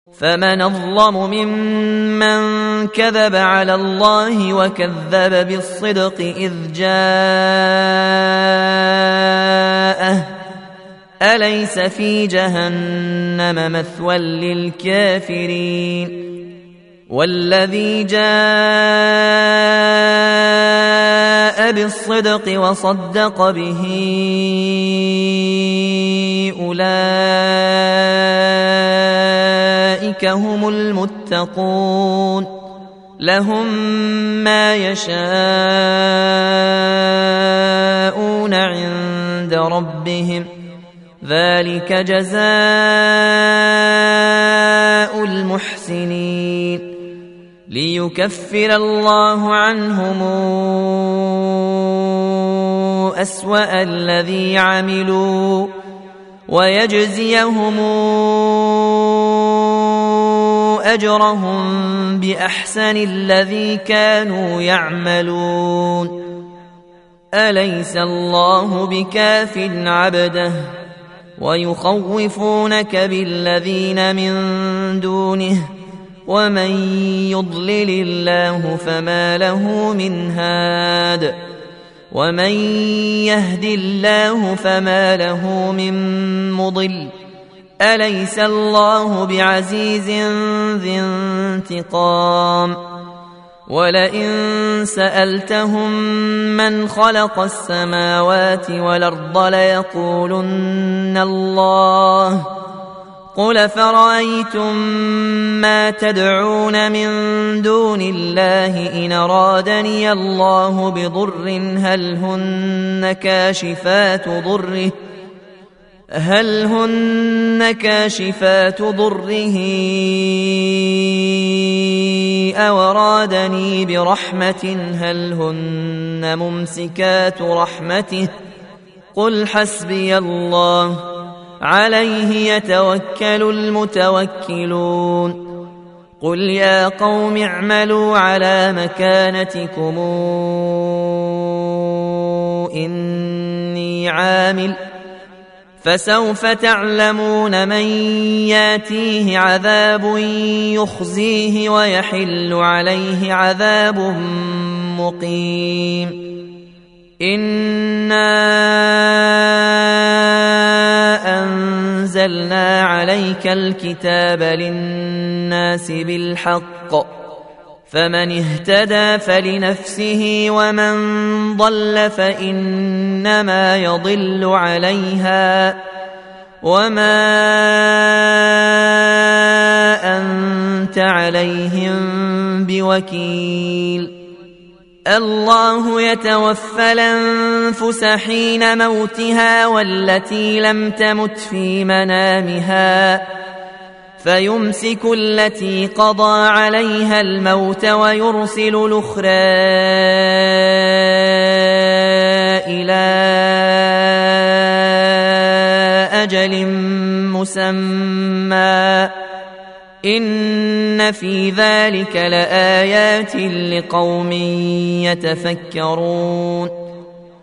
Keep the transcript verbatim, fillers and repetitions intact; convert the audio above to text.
فمن أظلم ممن كذب على الله وكذب بالصدق إذ جاءه أليس في جهنم مثوى للكافرين والذي جاء بالصدق وصدق به أولئك هم المتقون لهم ما يشاءون عند ربهم ذلك جزاء المحسنين ليكفر الله عنهم أسوأ الذي عملوا ويجزيهم أجرهم بأحسن الذي كانوا يعملون أليس الله بكاف عبده ويخوفونك بالذين من دونه ومن يضلل الله فما له من هاد ومن يهد الله فما له من مضل أليس الله بعزيز ذي انتقام ولئن سألتهم من خلق السماوات والأرض ليقولن الله قل فرأيتم ما تدعون من دون الله إن أرادني الله بضر هل هن كاشفات ضره هل هن كاشفات ضره أو أرادني برحمة هل هن ممسكات رحمته قل حسبي الله عليه يتوكل المتوكلون قل يا قوم اعملوا على مكانتكم إني عامل فسوف تعلمون من ياتيه عذاب يخزيه ويحل عليه عذاب مقيم إنا أنزلنا عليك الكتاب للناس بالحق فمن اهتدى فلنفسه ومن ضل فإنما يضل عليها وما أنت عليهم بوكيل الله يتوفى الأنفس حين موتها والتي لم تمت في منامها فيمسك التي قضى عليها الموت ويرسل الأخرى إلى أجل مسمى إن في ذلك لآيات لقوم يتفكرون